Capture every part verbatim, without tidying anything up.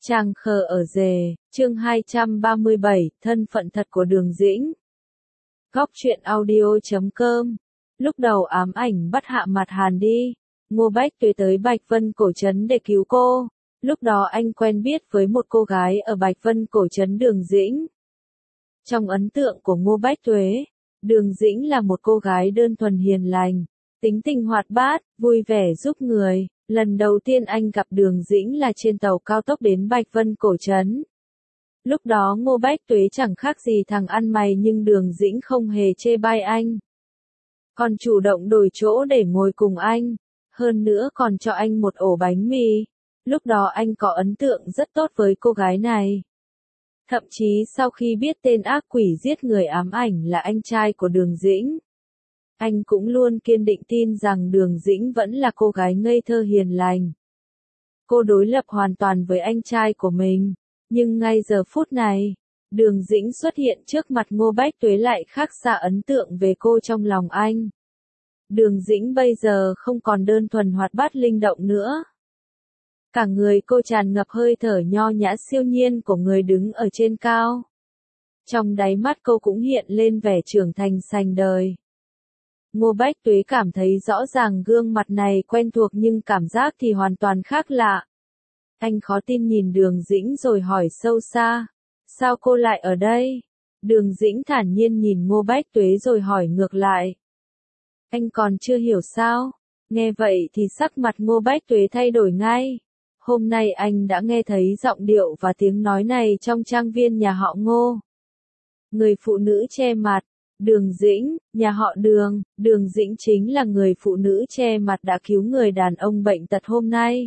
Trang khờ ở rề, chương hai trăm ba mươi bảy, thân phận thật của Đường Dĩnh. Góc truyện audio chấm com. Lúc đầu ám ảnh bắt hạ mặt Hàn đi. Ngô Bách Tuế tới Bạch Vân Cổ Trấn để cứu cô. Lúc đó anh quen biết với một cô gái ở Bạch Vân Cổ Trấn Đường Dĩnh. Trong ấn tượng của Ngô Bách Tuế, Đường Dĩnh là một cô gái đơn thuần hiền lành, tính tình hoạt bát, vui vẻ giúp người. Lần đầu tiên anh gặp Đường Dĩnh là trên tàu cao tốc đến Bạch Vân Cổ Trấn. Lúc đó Ngô Bách Tuế chẳng khác gì thằng ăn mày nhưng Đường Dĩnh không hề chê bai anh. Còn chủ động đổi chỗ để ngồi cùng anh. Hơn nữa còn cho anh một ổ bánh mì. Lúc đó anh có ấn tượng rất tốt với cô gái này. Thậm chí sau khi biết tên ác quỷ giết người ám ảnh là anh trai của Đường Dĩnh, anh cũng luôn kiên định tin rằng Đường Dĩnh vẫn là cô gái ngây thơ hiền lành. Cô đối lập hoàn toàn với anh trai của mình. Nhưng ngay giờ phút này, Đường Dĩnh xuất hiện trước mặt Ngô Bách Tuế lại khác xa ấn tượng về cô trong lòng anh. Đường Dĩnh bây giờ không còn đơn thuần hoạt bát linh động nữa. Cả người cô tràn ngập hơi thở nho nhã siêu nhiên của người đứng ở trên cao. Trong đáy mắt cô cũng hiện lên vẻ trưởng thành sành đời. Ngô Bách Tuế cảm thấy rõ ràng gương mặt này quen thuộc nhưng cảm giác thì hoàn toàn khác lạ. Anh khó tin nhìn Đường Dĩnh rồi hỏi sâu xa, sao cô lại ở đây? Đường Dĩnh thản nhiên nhìn Ngô Bách Tuế rồi hỏi ngược lại. Anh còn chưa hiểu sao? Nghe vậy thì sắc mặt Ngô Bách Tuế thay đổi ngay. Hôm nay anh đã nghe thấy giọng điệu và tiếng nói này trong trang viên nhà họ Ngô. Người phụ nữ che mặt. Đường Dĩnh, nhà họ Đường, Đường Dĩnh chính là người phụ nữ che mặt đã cứu người đàn ông bệnh tật hôm nay.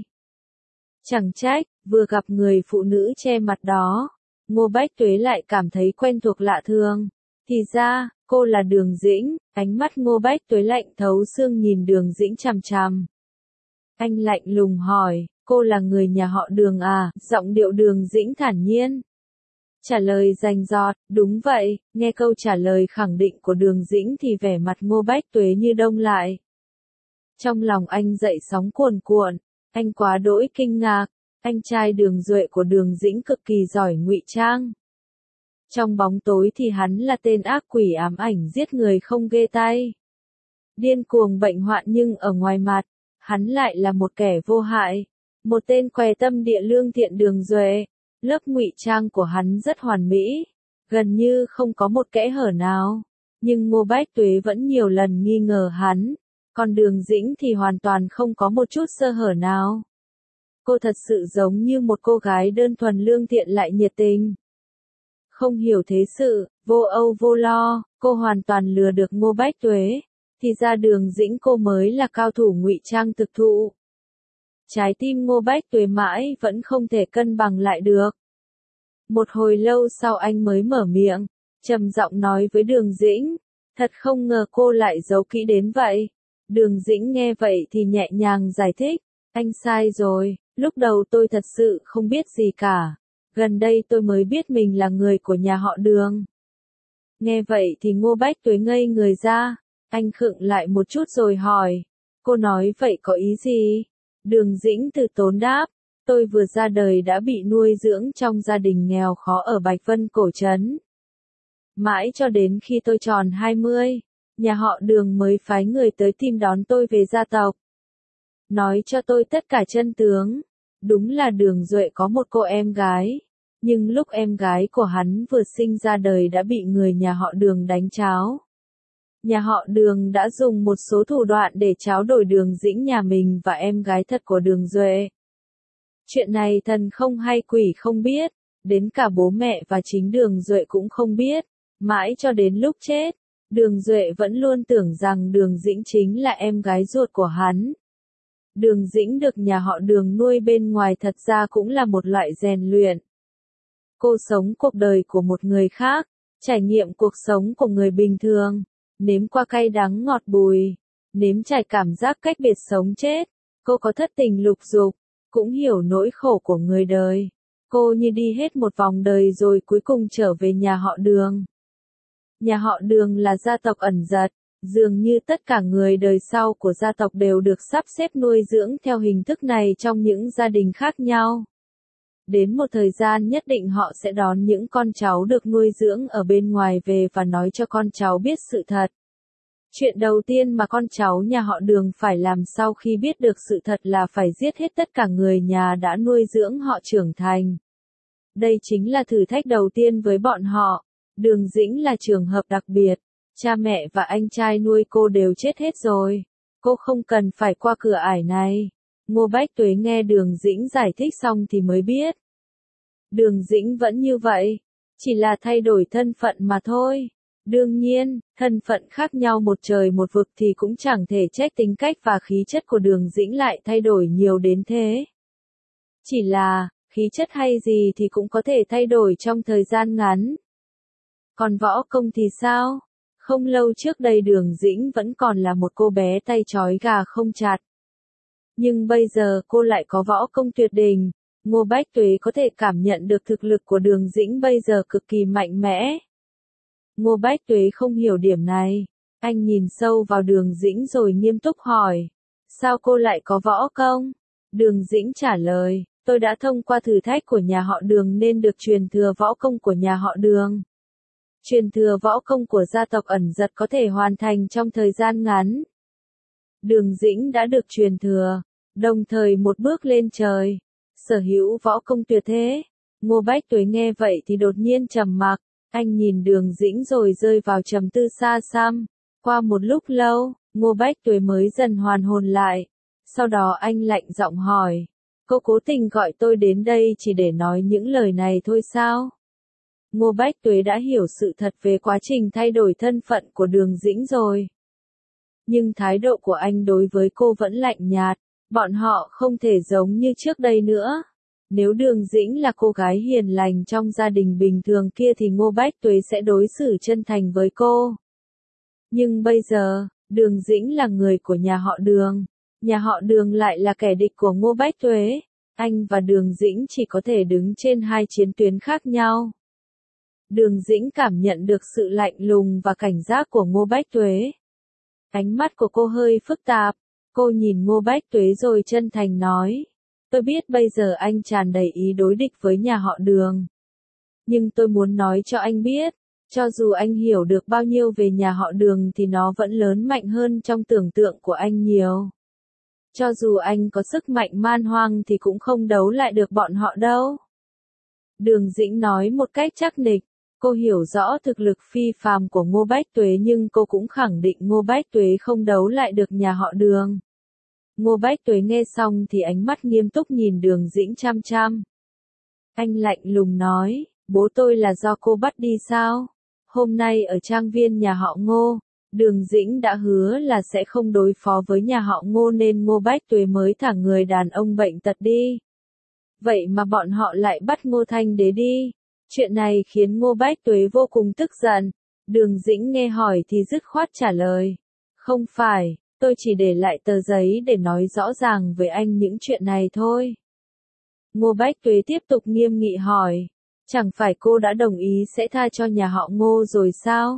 Chẳng trách, vừa gặp người phụ nữ che mặt đó, Ngô Bách Tuế lại cảm thấy quen thuộc lạ thường. Thì ra, cô là Đường Dĩnh, ánh mắt Ngô Bách Tuế lạnh thấu xương nhìn Đường Dĩnh chằm chằm. Anh lạnh lùng hỏi, cô là người nhà họ Đường à? Giọng điệu Đường Dĩnh thản nhiên. Trả lời rành rọt, đúng vậy. Nghe câu trả lời khẳng định của Đường Dĩnh thì vẻ mặt Ngô Bách Tuế như đông lại. Trong lòng anh dậy sóng cuồn cuộn, anh quá đỗi kinh ngạc, anh trai Đường Duệ của Đường Dĩnh cực kỳ giỏi ngụy trang. Trong bóng tối thì hắn là tên ác quỷ ám ảnh giết người không ghê tay. Điên cuồng bệnh hoạn nhưng ở ngoài mặt, hắn lại là một kẻ vô hại, một tên què tâm địa lương thiện Đường Duệ. Lớp ngụy trang của hắn rất hoàn mỹ, gần như không có một kẽ hở nào. Nhưng Ngô Bách Tuế vẫn nhiều lần nghi ngờ hắn, còn Đường Dĩnh thì hoàn toàn không có một chút sơ hở nào. Cô thật sự giống như một cô gái đơn thuần lương thiện lại nhiệt tình. Không hiểu thế sự, vô âu vô lo, cô hoàn toàn lừa được Ngô Bách Tuế. Thì ra Đường Dĩnh cô mới là cao thủ ngụy trang thực thụ. Trái tim Ngô Bách Tuế mãi vẫn không thể cân bằng lại được. Một hồi lâu sau anh mới mở miệng, trầm giọng nói với Đường Dĩnh, thật không ngờ cô lại giấu kỹ đến vậy. Đường Dĩnh nghe vậy thì nhẹ nhàng giải thích, anh sai rồi, lúc đầu tôi thật sự không biết gì cả. Gần đây tôi mới biết mình là người của nhà họ Đường. Nghe vậy thì Ngô Bách Tuế ngây người ra, anh khựng lại một chút rồi hỏi, cô nói vậy có ý gì? Đường Dĩnh từ tốn đáp, tôi vừa ra đời đã bị nuôi dưỡng trong gia đình nghèo khó ở Bạch Vân Cổ Trấn. Mãi cho đến khi tôi tròn hai mươi, nhà họ Đường mới phái người tới tìm đón tôi về gia tộc. Nói cho tôi tất cả chân tướng, đúng là Đường Duệ có một cô em gái, nhưng lúc em gái của hắn vừa sinh ra đời đã bị người nhà họ Đường đánh tráo. Nhà họ Đường đã dùng một số thủ đoạn để tráo đổi Đường Dĩnh nhà mình và em gái thật của Đường Duệ. Chuyện này thần không hay quỷ không biết, đến cả bố mẹ và chính Đường Duệ cũng không biết, mãi cho đến lúc chết, Đường Duệ vẫn luôn tưởng rằng Đường Dĩnh chính là em gái ruột của hắn. Đường Dĩnh được nhà họ Đường nuôi bên ngoài thật ra cũng là một loại rèn luyện. Cô sống cuộc đời của một người khác, trải nghiệm cuộc sống của người bình thường. Nếm qua cay đắng ngọt bùi, nếm trải cảm giác cách biệt sống chết, cô có thất tình lục dục, cũng hiểu nỗi khổ của người đời. Cô như đi hết một vòng đời rồi cuối cùng trở về nhà họ Đường. Nhà họ Đường là gia tộc ẩn dật, dường như tất cả người đời sau của gia tộc đều được sắp xếp nuôi dưỡng theo hình thức này trong những gia đình khác nhau. Đến một thời gian nhất định họ sẽ đón những con cháu được nuôi dưỡng ở bên ngoài về và nói cho con cháu biết sự thật. Chuyện đầu tiên mà con cháu nhà họ Đường phải làm sau khi biết được sự thật là phải giết hết tất cả người nhà đã nuôi dưỡng họ trưởng thành. Đây chính là thử thách đầu tiên với bọn họ. Đường Dĩnh là trường hợp đặc biệt. Cha mẹ và anh trai nuôi cô đều chết hết rồi. Cô không cần phải qua cửa ải này. Ngô Bách Tuế nghe Đường Dĩnh giải thích xong thì mới biết. Đường Dĩnh vẫn như vậy. Chỉ là thay đổi thân phận mà thôi. Đương nhiên, thân phận khác nhau một trời một vực thì cũng chẳng thể trách tính cách và khí chất của Đường Dĩnh lại thay đổi nhiều đến thế. Chỉ là, khí chất hay gì thì cũng có thể thay đổi trong thời gian ngắn. Còn võ công thì sao? Không lâu trước đây Đường Dĩnh vẫn còn là một cô bé tay trói gà không chặt. Nhưng bây giờ cô lại có võ công tuyệt đỉnh. Ngô Bách Tuế có thể cảm nhận được thực lực của Đường Dĩnh bây giờ cực kỳ mạnh mẽ. Ngô Bách Tuế không hiểu điểm này. Anh nhìn sâu vào Đường Dĩnh rồi nghiêm túc hỏi. Sao cô lại có võ công? Đường Dĩnh trả lời. Tôi đã thông qua thử thách của nhà họ Đường nên được truyền thừa võ công của nhà họ Đường. Truyền thừa võ công của gia tộc ẩn giật có thể hoàn thành trong thời gian ngắn. Đường Dĩnh đã được truyền thừa, đồng thời một bước lên trời, sở hữu võ công tuyệt thế. Ngô Bách Tuế nghe vậy thì đột nhiên trầm mặc, anh nhìn Đường Dĩnh rồi rơi vào trầm tư xa xăm. Qua một lúc lâu, Ngô Bách Tuế mới dần hoàn hồn lại. Sau đó anh lạnh giọng hỏi, cô cố tình gọi tôi đến đây chỉ để nói những lời này thôi sao? Ngô Bách Tuế đã hiểu sự thật về quá trình thay đổi thân phận của Đường Dĩnh rồi. Nhưng thái độ của anh đối với cô vẫn lạnh nhạt, bọn họ không thể giống như trước đây nữa. Nếu Đường Dĩnh là cô gái hiền lành trong gia đình bình thường kia thì Ngô Bách Tuế sẽ đối xử chân thành với cô. Nhưng bây giờ, Đường Dĩnh là người của nhà họ Đường, nhà họ Đường lại là kẻ địch của Ngô Bách Tuế. Anh và Đường Dĩnh chỉ có thể đứng trên hai chiến tuyến khác nhau. Đường Dĩnh cảm nhận được sự lạnh lùng và cảnh giác của Ngô Bách Tuế. Ánh mắt của cô hơi phức tạp, cô nhìn Ngô Bách Tuế rồi chân thành nói. Tôi biết bây giờ anh tràn đầy ý đối địch với nhà họ Đường. Nhưng tôi muốn nói cho anh biết, cho dù anh hiểu được bao nhiêu về nhà họ Đường thì nó vẫn lớn mạnh hơn trong tưởng tượng của anh nhiều. Cho dù anh có sức mạnh man hoang thì cũng không đấu lại được bọn họ đâu. Đường Dĩnh nói một cách chắc nịch. Cô hiểu rõ thực lực phi phàm của Ngô Bách Tuế nhưng cô cũng khẳng định Ngô Bách Tuế không đấu lại được nhà họ Đường. Ngô Bách Tuế nghe xong thì ánh mắt nghiêm túc nhìn Đường Dĩnh chăm chăm. Anh lạnh lùng nói, bố tôi là do cô bắt đi sao? Hôm nay ở trang viên nhà họ Ngô, Đường Dĩnh đã hứa là sẽ không đối phó với nhà họ Ngô nên Ngô Bách Tuế mới thả người đàn ông bệnh tật đi. Vậy mà bọn họ lại bắt Ngô Thanh Đế đi. Chuyện này khiến Ngô Bách Tuế vô cùng tức giận. Đường Dĩnh nghe hỏi thì dứt khoát trả lời. Không phải, tôi chỉ để lại tờ giấy để nói rõ ràng với anh những chuyện này thôi. Ngô Bách Tuế tiếp tục nghiêm nghị hỏi. Chẳng phải cô đã đồng ý sẽ tha cho nhà họ Ngô rồi sao?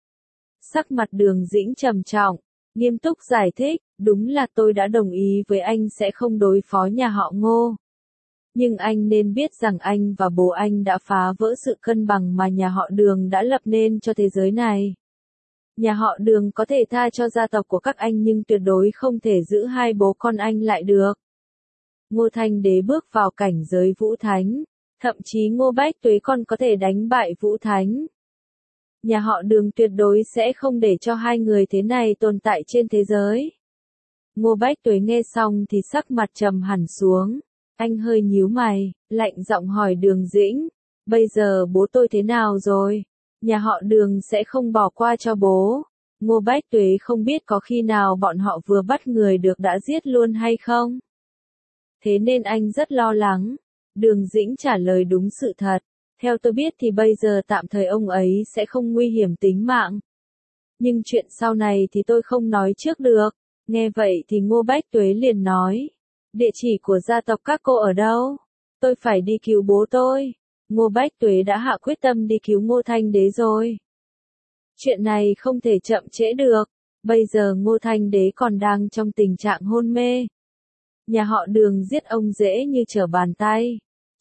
Sắc mặt Đường Dĩnh trầm trọng, nghiêm túc giải thích. Đúng là tôi đã đồng ý với anh sẽ không đối phó nhà họ Ngô. Nhưng anh nên biết rằng anh và bố anh đã phá vỡ sự cân bằng mà nhà họ Đường đã lập nên cho thế giới này. Nhà họ Đường có thể tha cho gia tộc của các anh nhưng tuyệt đối không thể giữ hai bố con anh lại được. Ngô Thanh Đế bước vào cảnh giới Vũ Thánh, thậm chí Ngô Bách Tuế còn có thể đánh bại Vũ Thánh. Nhà họ Đường tuyệt đối sẽ không để cho hai người thế này tồn tại trên thế giới. Ngô Bách Tuế nghe xong thì sắc mặt trầm hẳn xuống. Anh hơi nhíu mày, lạnh giọng hỏi Đường Dĩnh, bây giờ bố tôi thế nào rồi? Nhà họ Đường sẽ không bỏ qua cho bố. Ngô Bách Tuế không biết có khi nào bọn họ vừa bắt người được đã giết luôn hay không? Thế nên anh rất lo lắng. Đường Dĩnh trả lời đúng sự thật. Theo tôi biết thì bây giờ tạm thời ông ấy sẽ không nguy hiểm tính mạng. Nhưng chuyện sau này thì tôi không nói trước được. Nghe vậy thì Ngô Bách Tuế liền nói. Địa chỉ của gia tộc các cô ở đâu? Tôi phải đi cứu bố tôi. Ngô Bách Tuế đã hạ quyết tâm đi cứu Ngô Thanh Đế rồi. Chuyện này không thể chậm trễ được. Bây giờ Ngô Thanh Đế còn đang trong tình trạng hôn mê. Nhà họ Đường giết ông dễ như trở bàn tay.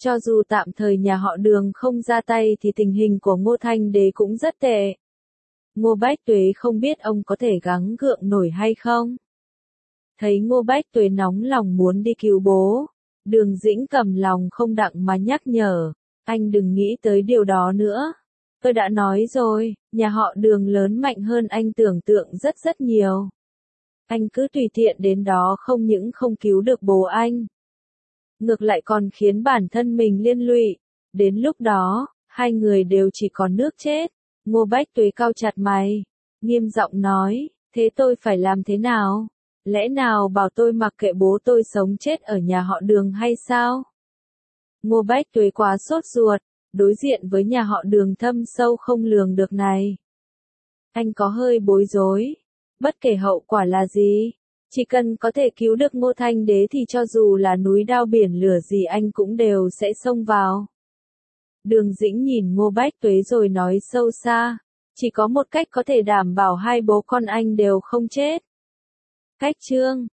Cho dù tạm thời nhà họ Đường không ra tay thì tình hình của Ngô Thanh Đế cũng rất tệ. Ngô Bách Tuế không biết ông có thể gắng gượng nổi hay không. Thấy Ngô Bách Tuế nóng lòng muốn đi cứu bố, Đường Dĩnh cầm lòng không đặng mà nhắc nhở, anh đừng nghĩ tới điều đó nữa. Tôi đã nói rồi, nhà họ Đường lớn mạnh hơn anh tưởng tượng rất rất nhiều. Anh cứ tùy tiện đến đó không những không cứu được bố anh, ngược lại còn khiến bản thân mình liên lụy. Đến lúc đó, hai người đều chỉ còn nước chết. Ngô Bách Tuế cau chặt mày, nghiêm giọng nói, thế tôi phải làm thế nào? Lẽ nào bảo tôi mặc kệ bố tôi sống chết ở nhà họ Đường hay sao? Ngô Bách Tuế quá sốt ruột, đối diện với nhà họ Đường thâm sâu không lường được này. Anh có hơi bối rối, bất kể hậu quả là gì, chỉ cần có thể cứu được Ngô Thanh Đế thì cho dù là núi đao biển lửa gì anh cũng đều sẽ xông vào. Đường Dĩnh nhìn Ngô Bách Tuế rồi nói sâu xa, chỉ có một cách có thể đảm bảo hai bố con anh đều không chết. Cách chương